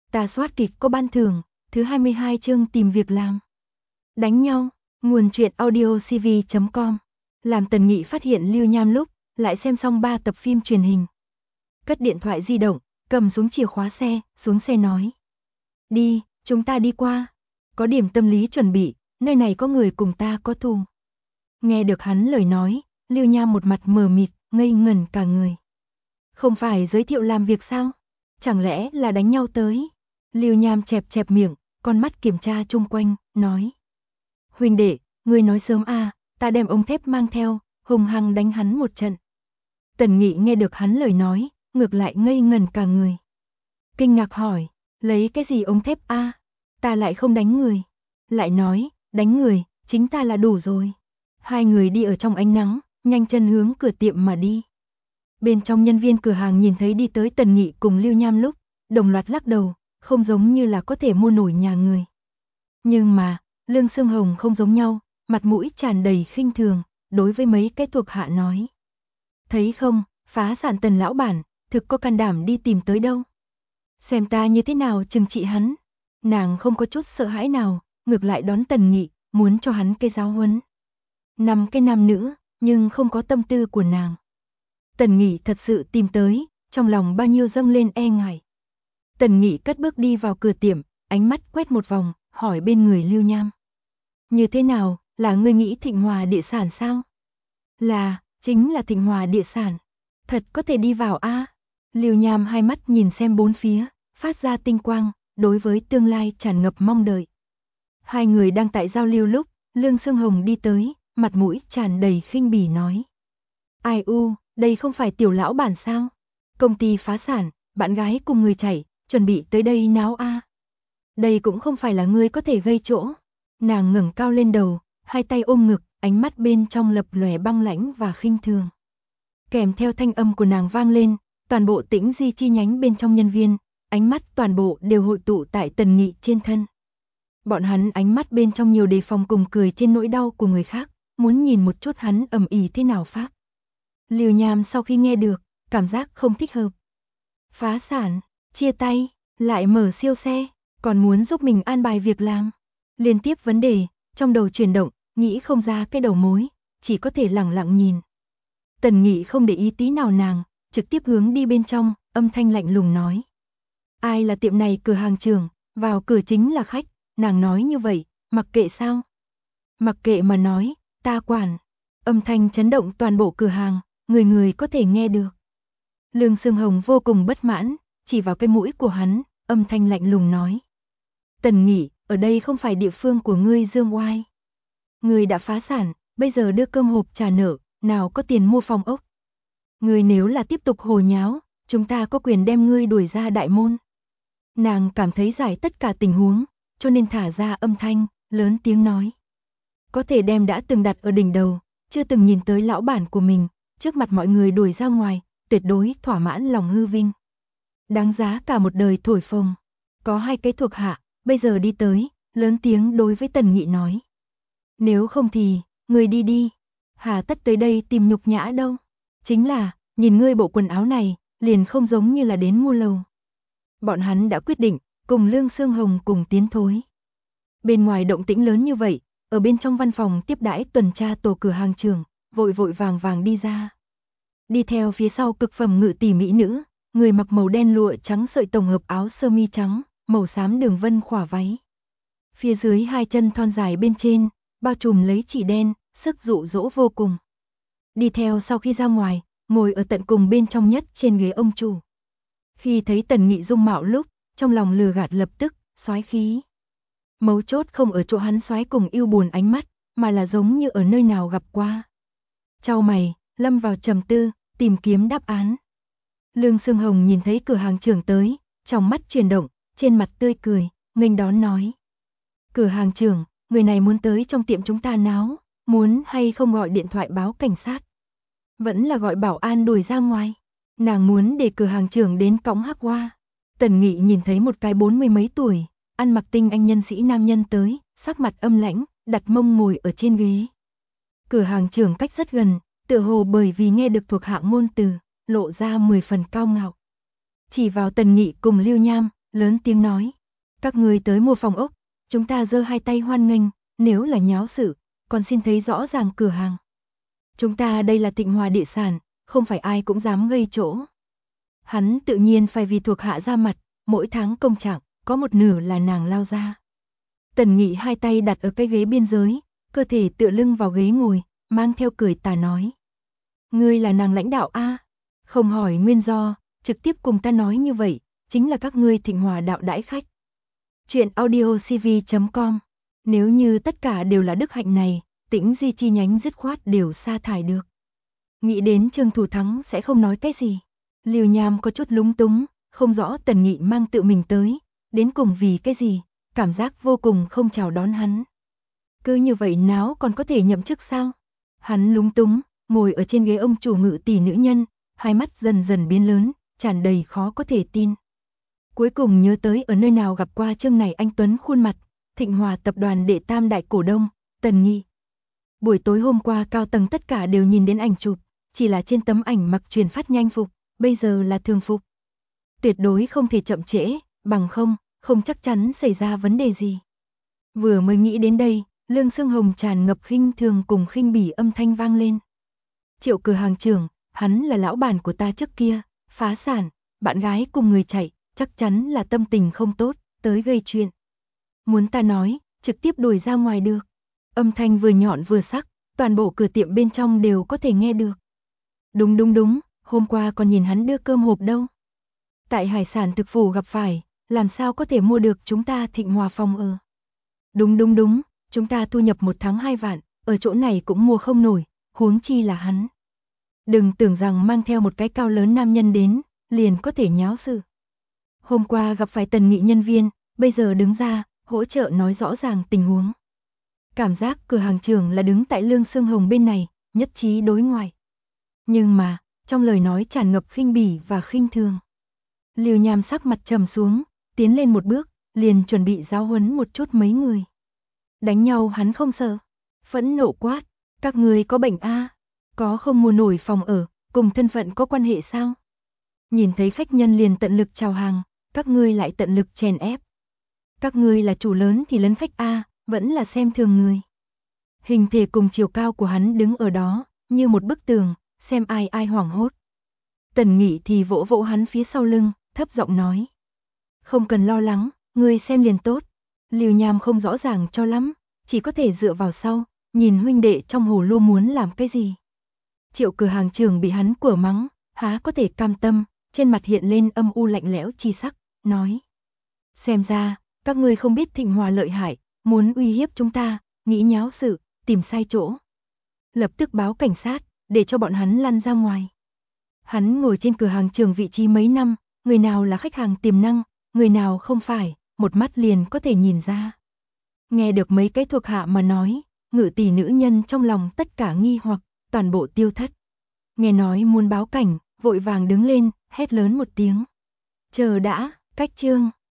Ta soát kịch có ban thưởng, thứ 22 chương tìm việc làm. Đánh nhau, nguồn truyện audiocv.com. Làm Tần Nghị phát hiện Lưu Nham lúc lại xem xong 3 tập phim truyền hình. Cất điện thoại di động, cầm xuống chìa khóa xe, xuống xe nói. Đi, chúng ta đi qua. Có điểm tâm lý chuẩn bị, nơi này có người cùng ta có thù. Nghe được hắn lời nói, Lưu Nham một mặt mờ mịt, ngây ngẩn cả người. Không phải giới thiệu làm việc sao? Chẳng lẽ là đánh nhau tới? Lưu Nham chẹp chẹp miệng, con mắt kiểm tra chung quanh, nói. Huynh đệ, ngươi nói sớm à, ta đem ống thép mang theo, hùng hăng đánh hắn một trận. Tần Nghị nghe được hắn lời nói, ngược lại ngây ngẩn cả người. Kinh ngạc hỏi, lấy cái gì ống thép a? Ta lại không đánh người. Lại nói, đánh người, chính ta là đủ rồi. Hai người đi ở trong ánh nắng, nhanh chân hướng cửa tiệm mà đi. Bên trong nhân viên cửa hàng nhìn thấy đi tới Tần Nghị cùng Lưu Nham lúc, đồng loạt lắc đầu, không giống như là có thể mua nổi nhà người. Nhưng mà, Lương Sương Hồng không giống nhau, mặt mũi tràn đầy khinh thường, đối với mấy cái thuộc hạ nói. Thấy không, phá sản Tần lão bản, thực có can đảm đi tìm tới đâu. Xem ta như thế nào trừng trị hắn. Nàng không có chút sợ hãi nào, ngược lại đón Tần Nghị, muốn cho hắn cái giáo huấn. 5 cái nam nữ, nhưng không có tâm tư của nàng. Tần Nghị thật sự tìm tới, trong lòng bao nhiêu dâng lên e ngại. Tần Nghị cất bước đi vào cửa tiệm, ánh mắt quét một vòng, hỏi bên người Lưu Nham. Như thế nào, là ngươi nghĩ Thịnh Hòa địa sản sao? Là, chính là Thịnh Hòa địa sản. Thật có thể đi vào a? Lưu Nham hai mắt nhìn xem bốn phía, phát ra tinh quang, đối với tương lai tràn ngập mong đợi. Hai người đang tại giao lưu lúc, Lương Sương Hồng đi tới, mặt mũi tràn đầy khinh bỉ nói. Ai u, đây không phải tiểu lão bản sao? Công ty phá sản, bạn gái cùng người chạy, chuẩn bị tới đây náo a. Đây cũng không phải là ngươi có thể gây chỗ. Nàng ngẩng cao lên đầu, hai tay ôm ngực, ánh mắt bên trong lập lòe băng lãnh và khinh thường. Kèm theo thanh âm của nàng vang lên, toàn bộ Tĩnh Di chi nhánh bên trong nhân viên, ánh mắt toàn bộ đều hội tụ tại Tần Nghị trên thân. Bọn hắn ánh mắt bên trong nhiều đề phòng cùng cười trên nỗi đau của người khác, muốn nhìn một chút hắn ầm ĩ thế nào pháp. Lưu Nham sau khi nghe được, cảm giác không thích hợp. Phá sản, chia tay, lại mở siêu xe, còn muốn giúp mình an bài việc làm. Liên tiếp vấn đề, trong đầu chuyển động, nghĩ không ra cái đầu mối, chỉ có thể lẳng lặng nhìn. Tần Nghị không để ý tí nào nàng, trực tiếp hướng đi bên trong, âm thanh lạnh lùng nói. Ai là tiệm này cửa hàng trưởng, vào cửa chính là khách, nàng nói như vậy, mặc kệ sao? Mặc kệ mà nói, ta quản. Âm thanh chấn động toàn bộ cửa hàng, người người có thể nghe được. Lương Sương Hồng vô cùng bất mãn, chỉ vào cái mũi của hắn, âm thanh lạnh lùng nói. Tần Nghị, ở đây không phải địa phương của ngươi dương oai. Ngươi đã phá sản, bây giờ đưa cơm hộp trả nợ, nào có tiền mua phòng ốc. Ngươi nếu là tiếp tục hồ nháo, chúng ta có quyền đem ngươi đuổi ra đại môn. Nàng cảm thấy giải tất cả tình huống, cho nên thả ra âm thanh, lớn tiếng nói. Có thể đem đã từng đặt ở đỉnh đầu, chưa từng nhìn tới lão bản của mình, trước mặt mọi người đuổi ra ngoài, tuyệt đối thỏa mãn lòng hư vinh. Đáng giá cả một đời thổi phồng. Có hai cái thuộc hạ, bây giờ đi tới, lớn tiếng đối với Tần Nghị nói. Nếu không thì, ngươi đi đi, hà tất tới đây tìm nhục nhã đâu. Chính là, nhìn ngươi bộ quần áo này, liền không giống như là đến mua lầu. Bọn hắn đã quyết định, cùng Lương Sương Hồng cùng tiến thối. Bên ngoài động tĩnh lớn như vậy, ở bên trong văn phòng tiếp đãi tuần tra tổ cửa hàng trưởng, vội vội vàng vàng đi ra. Đi theo phía sau cực phẩm ngự tỷ mỹ nữ, người mặc màu đen lụa trắng sợi tổng hợp áo sơ mi trắng, màu xám đường vân khỏa váy. Phía dưới hai chân thon dài bên trên, bao trùm lấy chỉ đen, sức dụ dỗ vô cùng. Đi theo sau khi ra ngoài, ngồi ở tận cùng bên trong nhất trên ghế ông chủ. Khi thấy Tần Nghị dung mạo lúc, trong lòng lừa gạt lập tức, soái khí. Mấu chốt không ở chỗ hắn soái cùng yêu buồn ánh mắt, mà là giống như ở nơi nào gặp qua. Chau mày, lâm vào trầm tư, tìm kiếm đáp án. Lương Sương Hồng nhìn thấy cửa hàng trưởng tới, trong mắt chuyển động, trên mặt tươi cười, nghênh đón nói. Cửa hàng trưởng, người này muốn tới trong tiệm chúng ta náo, muốn hay không gọi điện thoại báo cảnh sát. Vẫn là gọi bảo an đuổi ra ngoài. Nàng muốn để cửa hàng trưởng đến cõng hắc hoa. Tần Nghị nhìn thấy một cái 40 mấy tuổi, ăn mặc tinh anh nhân sĩ nam nhân tới, sắc mặt âm lãnh, đặt mông ngồi ở trên ghế. Cửa hàng trưởng cách rất gần, tựa hồ bởi vì nghe được thuộc hạ ngôn từ, lộ ra 10 phần cao ngạo. Chỉ vào Tần Nghị cùng Lưu Nham, lớn tiếng nói. Các người tới mua phòng ốc, chúng ta giơ hai tay hoan nghênh, nếu là nháo sự, còn xin thấy rõ ràng cửa hàng. Chúng ta đây là Thịnh Hòa địa sản, không phải ai cũng dám gây chỗ. Hắn tự nhiên phải vì thuộc hạ ra mặt, mỗi tháng công trạng, có một nửa là nàng lao ra. Tần Nghị hai tay đặt ở cái ghế biên giới, cơ thể tựa lưng vào ghế ngồi, mang theo cười tà nói. Ngươi là nàng lãnh đạo a, không hỏi nguyên do, trực tiếp cùng ta nói như vậy, chính là các ngươi Thịnh Hòa đạo đãi khách. Chuyện audiocv.com. Nếu như tất cả đều là đức hạnh này, Tĩnh Di chi nhánh dứt khoát đều sa thải được. Nghĩ đến Trương Thủ Thắng sẽ không nói cái gì. Lưu Nham có chút lúng túng, không rõ Tần Nghị mang tự mình tới, đến cùng vì cái gì, cảm giác vô cùng không chào đón hắn. Cứ như vậy náo còn có thể nhậm chức sao? Hắn lúng túng, ngồi ở trên ghế ông chủ ngự tỷ nữ nhân, hai mắt dần dần biến lớn, tràn đầy khó có thể tin. Cuối cùng nhớ tới ở nơi nào gặp qua Trương này anh tuấn khuôn mặt, Thịnh Hòa tập đoàn đệ tam đại cổ đông, Tần Nghị. Buổi tối hôm qua cao tầng tất cả đều nhìn đến ảnh chụp, chỉ là trên tấm ảnh mặc truyền phát nhanh phục, bây giờ là thường phục. Tuyệt đối không thể chậm trễ, bằng không chắc chắn xảy ra vấn đề gì. Vừa mới nghĩ đến đây, Lương Sương Hồng tràn ngập khinh thường cùng khinh bỉ âm thanh vang lên. Triệu cửa hàng trưởng, hắn là lão bản của ta trước kia, phá sản, bạn gái cùng người chạy, chắc chắn là tâm tình không tốt, tới gây chuyện. Muốn ta nói, trực tiếp đuổi ra ngoài được. Âm thanh vừa nhọn vừa sắc, toàn bộ cửa tiệm bên trong đều có thể nghe được. Đúng, hôm qua còn nhìn hắn đưa cơm hộp đâu. Tại hải sản thực phủ gặp phải, làm sao có thể mua được chúng ta Thịnh Hòa phòng ở. Đúng, chúng ta thu nhập 1 tháng 2 vạn, ở chỗ này cũng mua không nổi, huống chi là hắn. Đừng tưởng rằng mang theo một cái cao lớn nam nhân đến, liền có thể nháo sự. Hôm qua gặp phải Tần Nghị nhân viên, bây giờ đứng ra, hỗ trợ nói rõ ràng tình huống. Cảm giác cửa hàng trưởng là đứng tại Lương Sương Hồng bên này, nhất trí đối ngoại. Nhưng mà, trong lời nói tràn ngập khinh bỉ và khinh thường. Lưu Nham sắc mặt trầm xuống, tiến lên một bước, liền chuẩn bị giáo huấn một chút mấy người. Đánh nhau hắn không sợ, phẫn nộ quát, các người có bệnh a, có không mua nổi phòng ở, cùng thân phận có quan hệ sao? Nhìn thấy khách nhân liền tận lực chào hàng, các ngươi lại tận lực chèn ép. Các ngươi là chủ lớn thì lấn khách a, vẫn là xem thường người. Hình thể cùng chiều cao của hắn đứng ở đó, như một bức tường, xem ai hoảng hốt. Tần Nghị thì vỗ vỗ hắn phía sau lưng, thấp giọng nói. Không cần lo lắng, ngươi xem liền tốt. Lưu Nham không rõ ràng cho lắm, chỉ có thể dựa vào sau, nhìn huynh đệ trong hồ lô muốn làm cái gì. Triệu cửa hàng trưởng bị hắn quở mắng, há có thể cam tâm, trên mặt hiện lên âm u lạnh lẽo chi sắc, nói. Xem ra, các ngươi không biết Thịnh Hòa lợi hại, muốn uy hiếp chúng ta, nghĩ nháo sự, tìm sai chỗ. Lập tức báo cảnh sát, để cho bọn hắn lăn ra ngoài. Hắn ngồi trên cửa hàng trưởng vị trí mấy năm, người nào là khách hàng tiềm năng, người nào không phải, một mắt liền có thể nhìn ra. Nghe được mấy cái thuộc hạ mà nói, ngự tỷ nữ nhân trong lòng tất cả nghi hoặc, toàn bộ tiêu thất. Nghe nói muốn báo cảnh, vội vàng đứng lên, hét lớn một tiếng. Chờ đã, cách chương.